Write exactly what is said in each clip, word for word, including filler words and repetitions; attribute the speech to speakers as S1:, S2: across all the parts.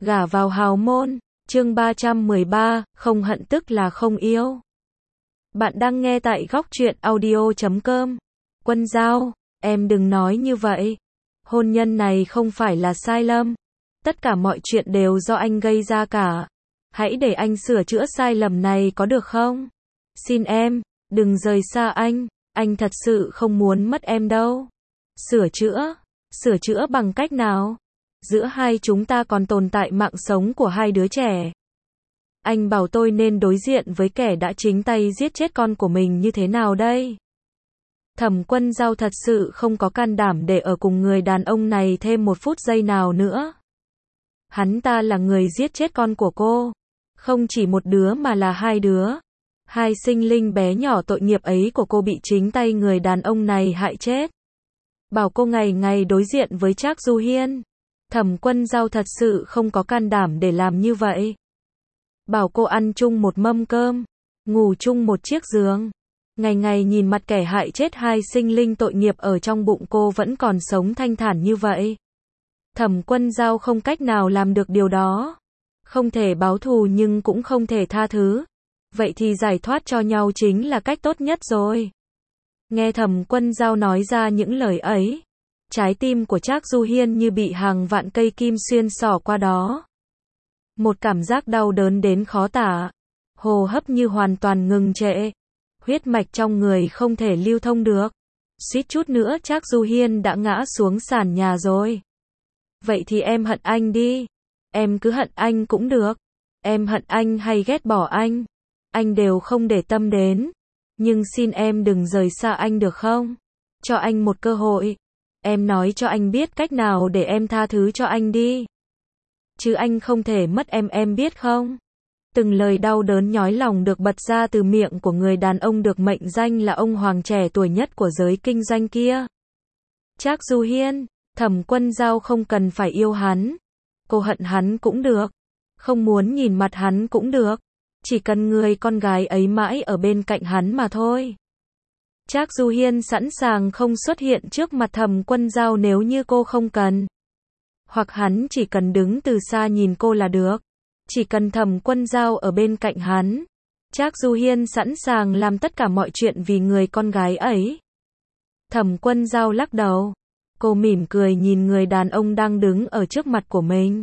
S1: Gả vào hào môn, chương ba trăm mười ba, không hận tức là không yêu. Bạn đang nghe tại góc truyện audio chấm com. Quân Giao, em đừng nói như vậy. Hôn nhân này không phải là sai lầm. Tất cả mọi chuyện đều do anh gây ra cả. Hãy để anh sửa chữa sai lầm này có được không? Xin em, đừng rời xa anh. Anh thật sự không muốn mất em đâu. Sửa chữa? Sửa chữa bằng cách nào? Giữa hai chúng ta còn tồn tại mạng sống của hai đứa trẻ. Anh bảo tôi nên đối diện với kẻ đã chính tay giết chết con của mình như thế nào đây? Thẩm Quân Giao thật sự không có can đảm để ở cùng người đàn ông này thêm một phút giây nào nữa. Hắn ta là người giết chết con của cô. Không chỉ một đứa mà là hai đứa. Hai sinh linh bé nhỏ tội nghiệp ấy của cô bị chính tay người đàn ông này hại chết. Bảo cô ngày ngày đối diện với Trác Du Hiên. Thẩm Quân Giao thật sự không có can đảm để làm như vậy. Bảo cô ăn chung một mâm cơm, ngủ chung một chiếc giường. Ngày ngày nhìn mặt kẻ hại chết hai sinh linh tội nghiệp ở trong bụng cô vẫn còn sống thanh thản như vậy. Thẩm Quân Giao không cách nào làm được điều đó. Không thể báo thù nhưng cũng không thể tha thứ. Vậy thì giải thoát cho nhau chính là cách tốt nhất rồi. Nghe Thẩm Quân Giao nói ra những lời ấy, trái tim của Trác Du Hiên như bị hàng vạn cây kim xuyên xỏ qua đó. Một cảm giác đau đớn đến khó tả. Hô hấp như hoàn toàn ngừng trệ. Huyết mạch trong người không thể lưu thông được. Suýt chút nữa Trác Du Hiên đã ngã xuống sàn nhà rồi. Vậy thì em hận anh đi. Em cứ hận anh cũng được. Em hận anh hay ghét bỏ anh, anh đều không để tâm đến. Nhưng xin em đừng rời xa anh được không? Cho anh một cơ hội. Em nói cho anh biết cách nào để em tha thứ cho anh đi. Chứ anh không thể mất em em biết không? Từng lời đau đớn nhói lòng được bật ra từ miệng của người đàn ông được mệnh danh là ông hoàng trẻ tuổi nhất của giới kinh doanh kia. Trác Du Hiên, Thẩm Quân Giao không cần phải yêu hắn. Cô hận hắn cũng được. Không muốn nhìn mặt hắn cũng được. Chỉ cần người con gái ấy mãi ở bên cạnh hắn mà thôi. Trác Du Hiên sẵn sàng không xuất hiện trước mặt Thẩm Quân Giao nếu như cô không cần. Hoặc hắn chỉ cần đứng từ xa nhìn cô là được. Chỉ cần Thẩm Quân Giao ở bên cạnh hắn. Trác Du Hiên sẵn sàng làm tất cả mọi chuyện vì người con gái ấy. Thẩm Quân Giao lắc đầu. Cô mỉm cười nhìn người đàn ông đang đứng ở trước mặt của mình.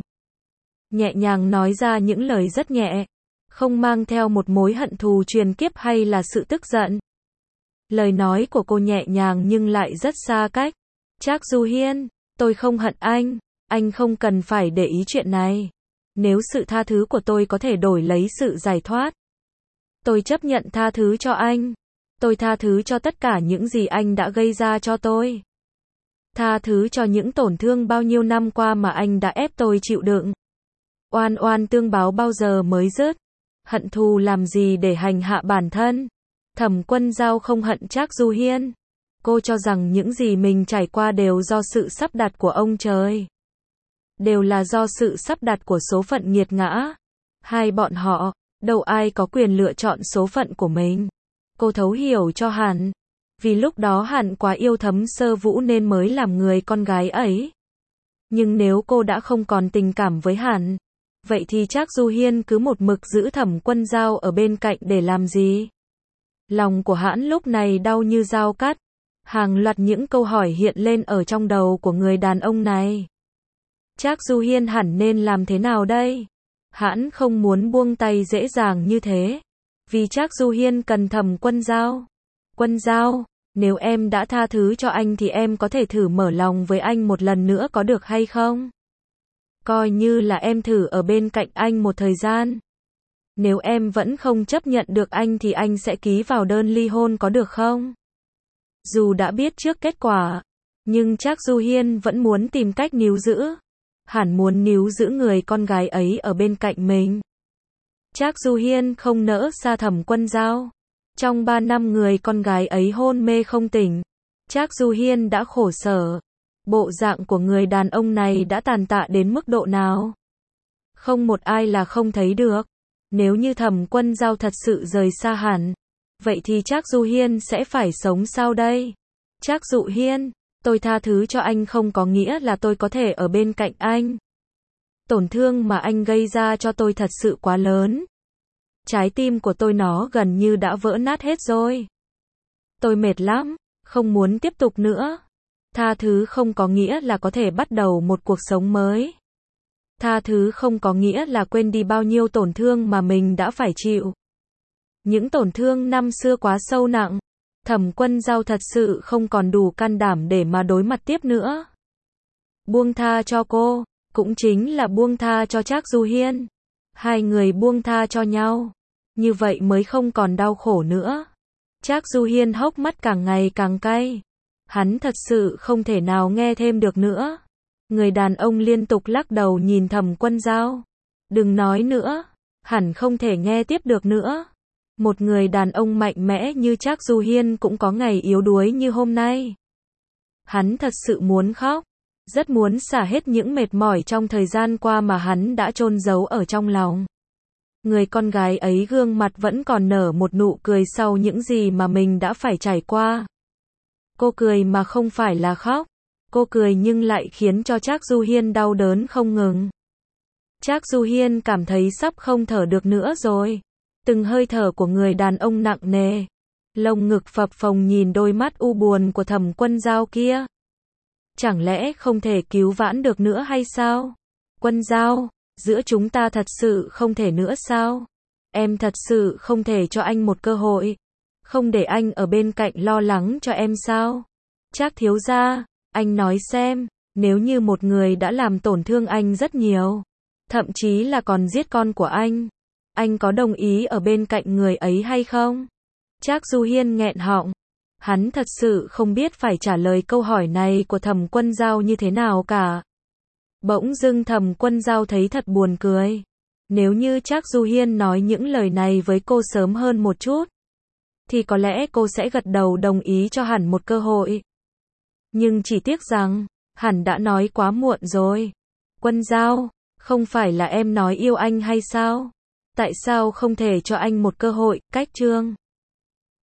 S1: Nhẹ nhàng nói ra những lời rất nhẹ. Không mang theo một mối hận thù truyền kiếp hay là sự tức giận. Lời nói của cô nhẹ nhàng nhưng lại rất xa cách. Trác Du Hiên, tôi không hận anh. Anh không cần phải để ý chuyện này. Nếu sự tha thứ của tôi có thể đổi lấy sự giải thoát, tôi chấp nhận tha thứ cho anh. Tôi tha thứ cho tất cả những gì anh đã gây ra cho tôi. Tha thứ cho những tổn thương bao nhiêu năm qua mà anh đã ép tôi chịu đựng. Oan oan tương báo bao giờ mới dứt? Hận thù làm gì để hành hạ bản thân? Thẩm Quân Giao không hận Trác Du Hiên. Cô cho rằng những gì mình trải qua đều do sự sắp đặt của ông trời. Đều là do sự sắp đặt của số phận nghiệt ngã. Hai bọn họ, đâu ai có quyền lựa chọn số phận của mình. Cô thấu hiểu cho hắn. Vì lúc đó hắn quá yêu Thấm Sơ Vũ nên mới làm người con gái ấy. Nhưng nếu cô đã không còn tình cảm với hắn, vậy thì Trác Du Hiên cứ một mực giữ Thẩm Quân Giao ở bên cạnh để làm gì? Lòng của hắn lúc này đau như dao cắt. Hàng loạt những câu hỏi hiện lên ở trong đầu của người đàn ông này. Trác Du Hiên hẳn nên làm thế nào đây? Hắn không muốn buông tay dễ dàng như thế. Vì Trác Du Hiên cần Thẩm Quân Giao. Quân Giao, nếu em đã tha thứ cho anh thì em có thể thử mở lòng với anh một lần nữa có được hay không? Coi như là em thử ở bên cạnh anh một thời gian. Nếu em vẫn không chấp nhận được anh thì anh sẽ ký vào đơn ly hôn có được không? Dù đã biết trước kết quả, nhưng Trác Du Hiên vẫn muốn tìm cách níu giữ. Hẳn muốn níu giữ người con gái ấy ở bên cạnh mình. Trác Du Hiên không nỡ xa Thẩm Quân Giao. Trong ba năm người con gái ấy hôn mê không tỉnh, Trác Du Hiên đã khổ sở. Bộ dạng của người đàn ông này đã tàn tạ đến mức độ nào? Không một ai là không thấy được. Nếu như Thẩm Quân Giao thật sự rời xa hẳn, vậy thì Trác Du Hiên sẽ phải sống sao đây? Trác Du Hiên, tôi tha thứ cho anh không có nghĩa là tôi có thể ở bên cạnh anh. Tổn thương mà anh gây ra cho tôi thật sự quá lớn. Trái tim của tôi nó gần như đã vỡ nát hết rồi. Tôi mệt lắm, không muốn tiếp tục nữa. Tha thứ không có nghĩa là có thể bắt đầu một cuộc sống mới. Tha thứ không có nghĩa là quên đi bao nhiêu tổn thương mà mình đã phải chịu. Những tổn thương năm xưa quá sâu nặng. Thẩm Quân Dao thật sự không còn đủ can đảm để mà đối mặt tiếp nữa. Buông tha cho cô, cũng chính là buông tha cho Trác Du Hiên. Hai người buông tha cho nhau, như vậy mới không còn đau khổ nữa. Trác Du Hiên hốc mắt càng ngày càng cay. Hắn thật sự không thể nào nghe thêm được nữa. Người đàn ông liên tục lắc đầu nhìn Thẩm Quân Dao. Đừng nói nữa, hẳn không thể nghe tiếp được nữa. Một người đàn ông mạnh mẽ như Trác Du Hiên cũng có ngày yếu đuối như hôm nay. Hắn thật sự muốn khóc, rất muốn xả hết những mệt mỏi trong thời gian qua mà hắn đã chôn giấu ở trong lòng. Người con gái ấy gương mặt vẫn còn nở một nụ cười sau những gì mà mình đã phải trải qua. Cô cười mà không phải là khóc. Cô cười nhưng lại khiến cho Trác Du Hiên đau đớn không ngừng. Trác Du Hiên cảm thấy sắp không thở được nữa rồi. Từng hơi thở của người đàn ông nặng nề. Lồng ngực phập phồng nhìn đôi mắt u buồn của Thẩm Quân Dao kia. Chẳng lẽ không thể cứu vãn được nữa hay sao? Quân Dao, giữa chúng ta thật sự không thể nữa sao? Em thật sự không thể cho anh một cơ hội. Không để anh ở bên cạnh lo lắng cho em sao? Trác thiếu gia, anh nói xem, nếu như một người đã làm tổn thương anh rất nhiều, thậm chí là còn giết con của anh, anh có đồng ý ở bên cạnh người ấy hay không? Trác Du Hiên nghẹn họng. Hắn thật sự không biết phải trả lời câu hỏi này của Thẩm Quân Dao như thế nào cả. Bỗng dưng Thẩm Quân Dao thấy thật buồn cười. Nếu như Trác Du Hiên nói những lời này với cô sớm hơn một chút, thì có lẽ cô sẽ gật đầu đồng ý cho hẳn một cơ hội. Nhưng chỉ tiếc rằng, hẳn đã nói quá muộn rồi. Quân Dao, không phải là em nói yêu anh hay sao? Tại sao không thể cho anh một cơ hội? Cách chương